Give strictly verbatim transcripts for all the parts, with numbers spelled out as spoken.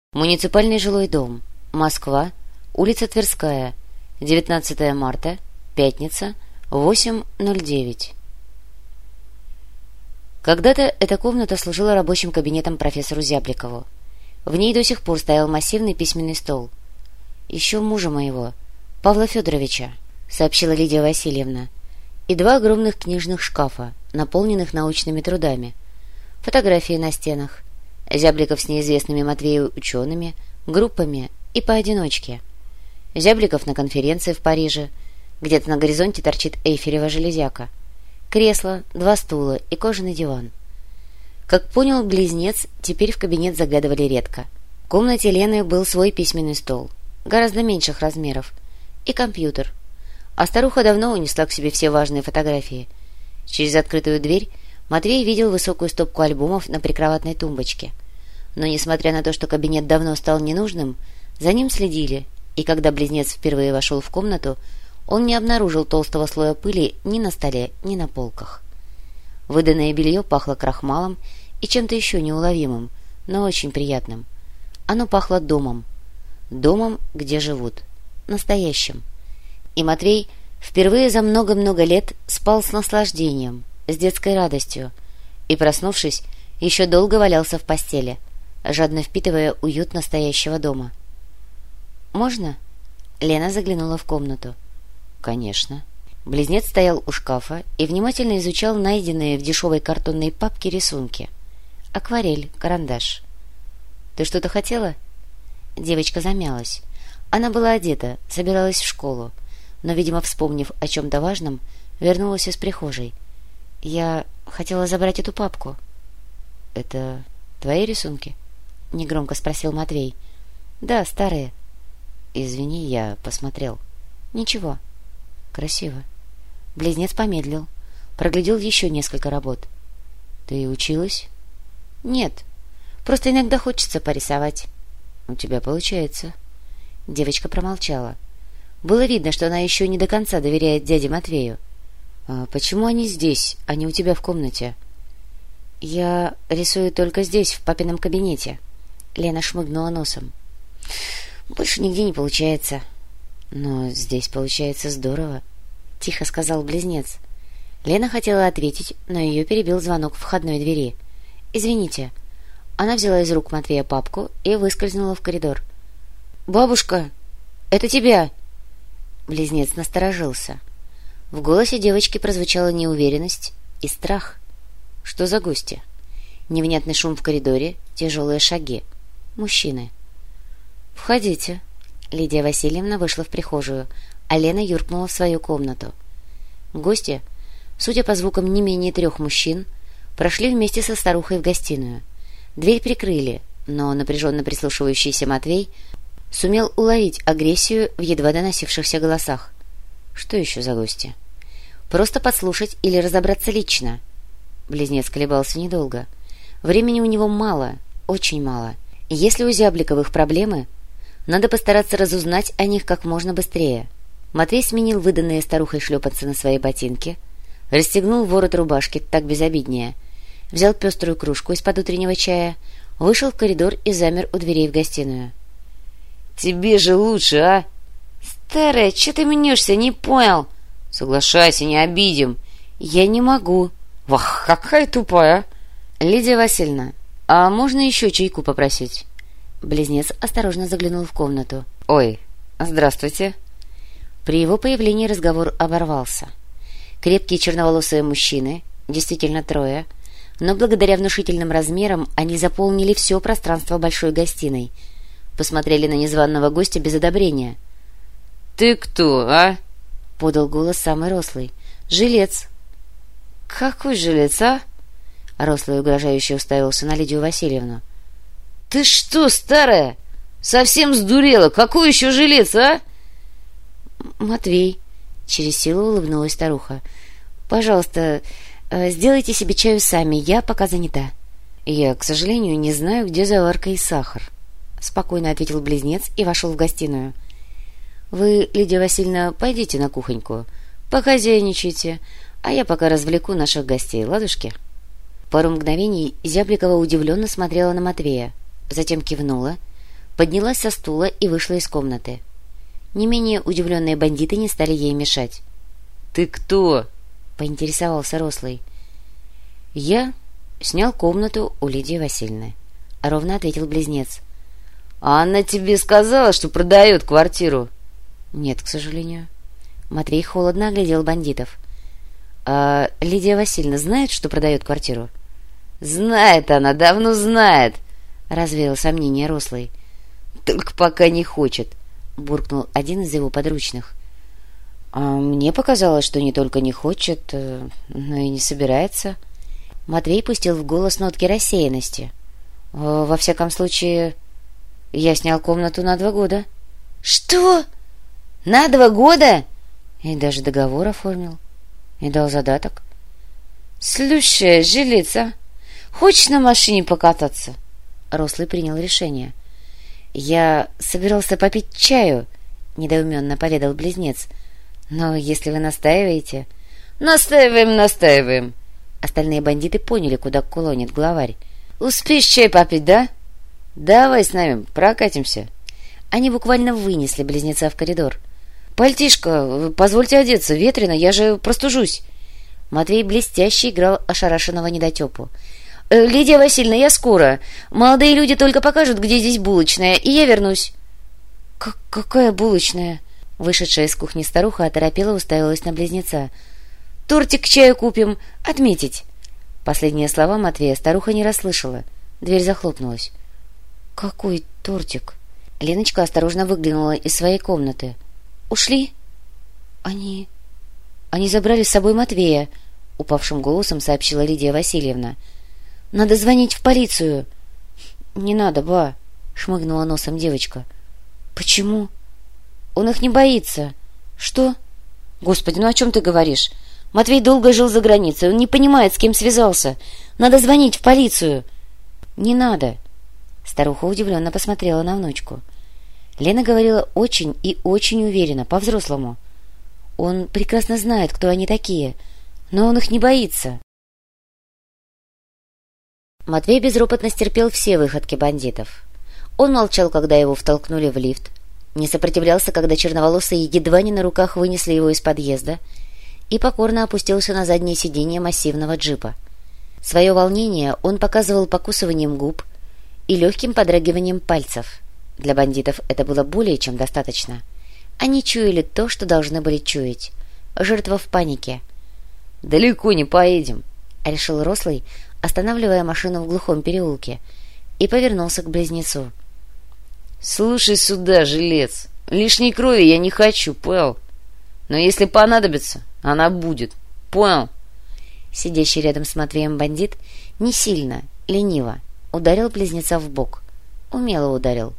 Муниципальный жилой дом. Москва. Улица Тверская. девятнадцатое марта. Пятница. восемь ноль девять. Когда-то эта комната служила рабочим кабинетом профессору Зябликову. В ней до сих пор стоял массивный письменный стол. «Еще мужа моего, Павла Федоровича», — сообщила Лидия Васильевна, и два огромных книжных шкафа, наполненных научными трудами, фотографии на стенах, Зябликов с неизвестными Матвею учеными, группами и поодиночке. Зябликов на конференции в Париже, где-то на горизонте торчит Эйфелева железяка, кресло, два стула и кожаный диван. Как понял близнец, теперь в кабинет заглядывали редко. В комнате Лены был свой письменный стол, гораздо меньших размеров, и компьютер. А старуха давно унесла к себе все важные фотографии. Через открытую дверь Матвей видел высокую стопку альбомов на прикроватной тумбочке. Но, несмотря на то, что кабинет давно стал ненужным, за ним следили, и когда близнец впервые вошел в комнату, он не обнаружил толстого слоя пыли ни на столе, ни на полках. Выданное белье пахло крахмалом и чем-то еще неуловимым, но очень приятным. Оно пахло домом. Домом, где живут. Настоящим. И Матвей впервые за много-много лет спал с наслаждением, с детской радостью, и, проснувшись, еще долго валялся в постели, жадно впитывая уют настоящего дома. «Можно?» Лена заглянула в комнату. «Конечно». Близнец стоял у шкафа и внимательно изучал найденные в дешевой картонной папке рисунки. Акварель, карандаш. «Ты что-то хотела?» Девочка замялась. Она была одета, собиралась в школу, но, видимо, вспомнив о чем-то важном, вернулась из прихожей. «Я хотела забрать эту папку». «Это твои рисунки?» — негромко спросил Матвей. «Да, старые». «Извини, я посмотрел». «Ничего». «Красиво». Близнец помедлил, проглядел еще несколько работ. «Ты училась?» «Нет, просто иногда хочется порисовать». «У тебя получается». Девочка промолчала. Было видно, что она еще не до конца доверяет дяде Матвею. «А почему они здесь, а не у тебя в комнате?» «Я рисую только здесь, в папином кабинете». Лена шмыгнула носом. «Больше нигде не получается». «Но здесь получается здорово», — тихо сказал близнец. Лена хотела ответить, но ее перебил звонок в входной двери. «Извините». Она взяла из рук Матвея папку и выскользнула в коридор. «Бабушка, это тебя!» Близнец насторожился. В голосе девочки прозвучала неуверенность и страх. Что за гости? Невнятный шум в коридоре, тяжелые шаги. Мужчины. «Входите». Лидия Васильевна вышла в прихожую, а Лена юркнула в свою комнату. Гости, судя по звукам не менее трех мужчин, прошли вместе со старухой в гостиную. Дверь прикрыли, но напряженно прислушивающийся Матвей сумел уловить агрессию в едва доносившихся голосах. Что еще за гости? Просто подслушать или разобраться лично? Близнец колебался недолго. Времени у него мало, очень мало. Если у Зябликовых проблемы, надо постараться разузнать о них как можно быстрее. Матвей сменил выданные старухой шлепанцы на свои ботинки, расстегнул ворот рубашки, так безобиднее, взял пеструю кружку из-под утреннего чая, вышел в коридор и замер у дверей в гостиную. «Тебе же лучше, а?» «Старая, че ты мнешься, не понял?» «Соглашайся, не обидим». «Я не могу». «Вах, какая тупая!» «Лидия Васильевна, а можно еще чайку попросить?» Близнец осторожно заглянул в комнату. «Ой, здравствуйте». При его появлении разговор оборвался. Крепкие черноволосые мужчины, действительно трое, но благодаря внушительным размерам они заполнили все пространство большой гостиной, посмотрели на незваного гостя без одобрения. «Ты кто, а?» — подал голос самый рослый. «Жилец». «Какой жилец, а?» Рослый угрожающе уставился на Лидию Васильевну. «Ты что, старая? Совсем сдурела? Какой еще жилец, а?» «Матвей», — через силу улыбнулась старуха. «Пожалуйста, сделайте себе чаю сами, я пока занята». «Я, к сожалению, не знаю, где заварка и сахар», — спокойно ответил близнец и вошел в гостиную. «Вы, Лидия Васильевна, пойдите на кухоньку, похозяйничайте, а я пока развлеку наших гостей, ладушки?» Пару мгновений Зябликова удивленно смотрела на Матвея, затем кивнула, поднялась со стула и вышла из комнаты. Не менее удивленные бандиты не стали ей мешать. «Ты кто?» — поинтересовался Рослый. «Я снял комнату у Лидии Васильевны», — ровно ответил близнец. «А она тебе сказала, что продает квартиру?» «Нет, к сожалению». Матвей холодно оглядел бандитов. «А Лидия Васильевна знает, что продает квартиру?» «Знает она, давно знает», — развеял сомнение Рослый. «Только пока не хочет», — буркнул один из его подручных. «А мне показалось, что не только не хочет, но и не собирается». Матвей пустил в голос нотки рассеянности. «Во всяком случае, я снял комнату на два года». «Что? На два года?» И даже договор оформил. И дал задаток. «Слушай, жилица, хочешь на машине покататься?» Рослый принял решение. «Я собирался попить чаю», — недоуменно поведал близнец. «Но если вы настаиваете...» «Настаиваем, настаиваем». Остальные бандиты поняли, куда клонит главарь. «Успеешь чай попить, да? Давай с нами прокатимся». Они буквально вынесли близнеца в коридор. «Пальтишко, позвольте одеться, ветрено, я же простужусь». Матвей блестяще играл ошарашенного недотепу. «Э, «Лидия Васильевна, я скоро. Молодые люди только покажут, где здесь булочная, и я вернусь». Как «Какая булочная?» Вышедшая из кухни старуха оторопела, уставилась на близнеца. «Тортик к чаю купим. Отметить». Последние слова Матвея старуха не расслышала. Дверь захлопнулась. «Какой тортик?» Леночка осторожно выглянула из своей комнаты. «Ушли?» «Они... они забрали с собой Матвея», — упавшим голосом сообщила Лидия Васильевна. «Надо звонить в полицию». «Не надо, ба», — шмыгнула носом девочка. «Почему?» «Он их не боится». «Что?» «Господи, ну о чем ты говоришь? Матвей долго жил за границей, он не понимает, с кем связался. Надо звонить в полицию». «Не надо». Старуха удивленно посмотрела на внучку. Лена говорила очень и очень уверенно, по-взрослому. Он прекрасно знает, кто они такие, но он их не боится. Матвей безропотно стерпел все выходки бандитов. Он молчал, когда его втолкнули в лифт, не сопротивлялся, когда черноволосые едва не на руках вынесли его из подъезда, и покорно опустился на заднее сиденье массивного джипа. Свое волнение он показывал покусыванием губ и легким подрагиванием пальцев. Для бандитов это было более чем достаточно. Они чуяли то, что должны были чуять. Жертва в панике. «Далеко не поедем», — решил Рослый, останавливая машину в глухом переулке, и повернулся к близнецу. «Слушай сюда, жилец, лишней крови я не хочу, понял? Но если понадобится, она будет, понял?» Сидящий рядом с Матвеем бандит не сильно, лениво ударил близнеца в бок. Умело ударил.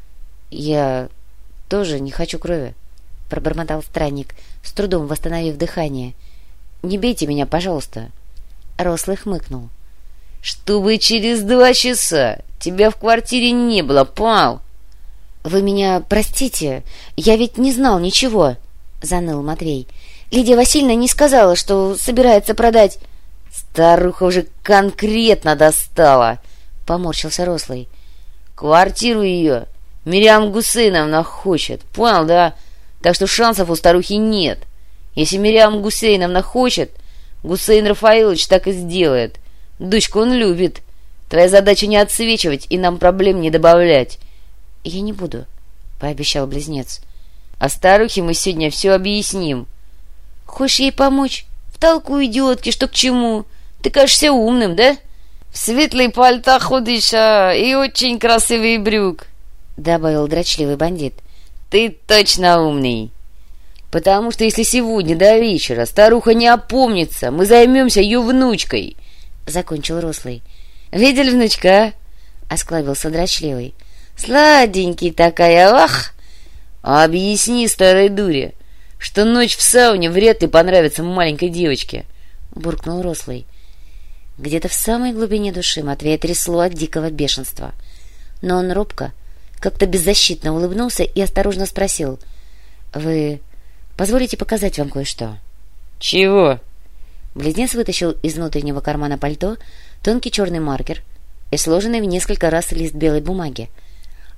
«Я тоже не хочу крови», — пробормотал странник, с трудом восстановив дыхание. «Не бейте меня, пожалуйста». Рослый хмыкнул. «Чтобы через два часа тебя в квартире не было, понял?» «Вы меня простите, я ведь не знал ничего», — заныл Матвей. «Лидия Васильевна не сказала, что собирается продать...» «Старуха уже конкретно достала», — поморщился Рослый. «Квартиру ее Мириам Гусейновна хочет, понял, да? Так что шансов у старухи нет. Если Мириам Гусейновна хочет, Гусейн Рафаилович так и сделает. Дочку он любит. Твоя задача не отсвечивать и нам проблем не добавлять». «Я не буду», — пообещал близнец. «А старухе мы сегодня все объясним». «Хочешь ей помочь? Втолкуй, идиотки, что к чему? Ты кажешься умным, да? В светлый пальто ходишь, а, и очень красивый брюк», — добавил дрочливый бандит. «Ты точно умный. Потому что если сегодня до вечера старуха не опомнится, мы займемся ее внучкой», — закончил Рослый. «Видели внучка?» — осклабился дрочливый. «Сладенький такая, ах! Объясни старой дуре, что ночь в сауне вряд ли понравится маленькой девочке», — буркнул Рослый. Где-то в самой глубине души Матвея трясло от дикого бешенства. Но он робко, как-то беззащитно улыбнулся и осторожно спросил. «Вы позволите показать вам кое-что?» «Чего?» Близнец вытащил из внутреннего кармана пальто тонкий черный маркер и сложенный в несколько раз лист белой бумаги.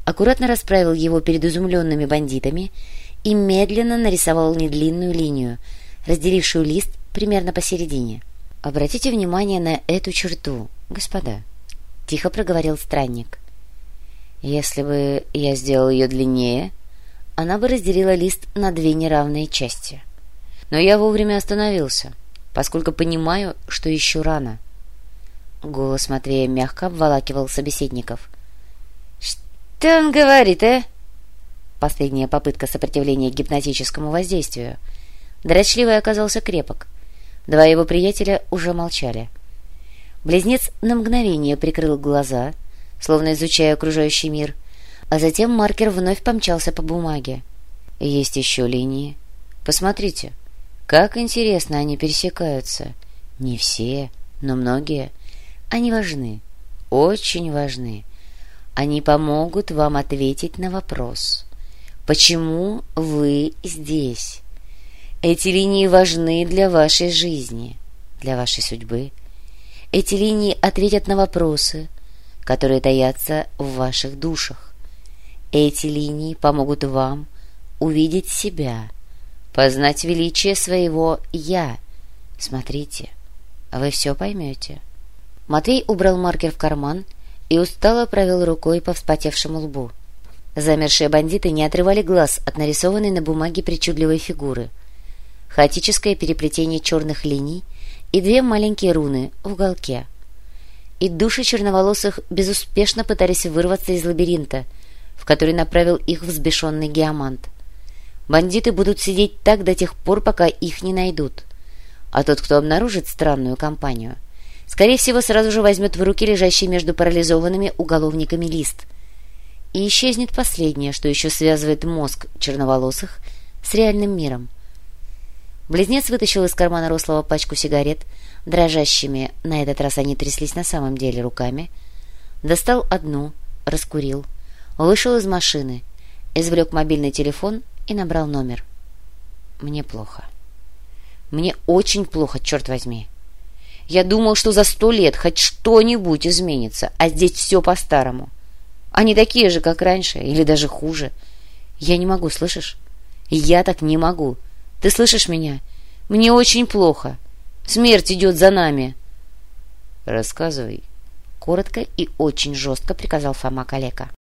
аккуратно расправил его перед изумленными бандитами и медленно нарисовал недлинную линию, разделившую лист примерно посередине. «Обратите внимание на эту черту, господа», — тихо проговорил странник. «Если бы я сделал ее длиннее, она бы разделила лист на две неравные части. Но я вовремя остановился, поскольку понимаю, что еще рано». Голос Матвея мягко обволакивал собеседников. «Что он говорит, э?» Последняя попытка сопротивления гипнотическому воздействию. Дрочливый оказался крепок. Два его приятеля уже молчали. Близнец на мгновение прикрыл глаза, словно изучая окружающий мир, а затем маркер вновь помчался по бумаге. «Есть еще линии. Посмотрите, как интересно они пересекаются. Не все, но многие. Они важны, очень важны. Они помогут вам ответить на вопрос, почему вы здесь. Эти линии важны для вашей жизни, для вашей судьбы. Эти линии ответят на вопросы, которые таятся в ваших душах. Эти линии помогут вам увидеть себя, познать величие своего «я». Смотрите, вы все поймете». Матвей убрал маркер в карман и устало провел рукой по вспотевшему лбу. Замершие бандиты не отрывали глаз от нарисованной на бумаге причудливой фигуры. Хаотическое переплетение черных линий и две маленькие руны в уголке. И души черноволосых безуспешно пытались вырваться из лабиринта, в который направил их взбешенный геомант. Бандиты будут сидеть так до тех пор, пока их не найдут. А тот, кто обнаружит странную компанию, скорее всего, сразу же возьмет в руки лежащий между парализованными уголовниками лист. И исчезнет последнее, что еще связывает мозг черноволосых с реальным миром. Близнец вытащил из кармана рослого пачку сигарет, дрожащими, на этот раз они тряслись на самом деле руками, достал одну, раскурил, вышел из машины, извлек мобильный телефон и набрал номер. «Мне плохо. Мне очень плохо, черт возьми. Я думал, что за сто лет хоть что-нибудь изменится, а здесь все по-старому. Они такие же, как раньше, или даже хуже. Я не могу, слышишь? Я так не могу. Ты слышишь меня? Мне очень плохо. Смерть идет за нами». «Рассказывай», — коротко и очень жестко приказал Фома Калека.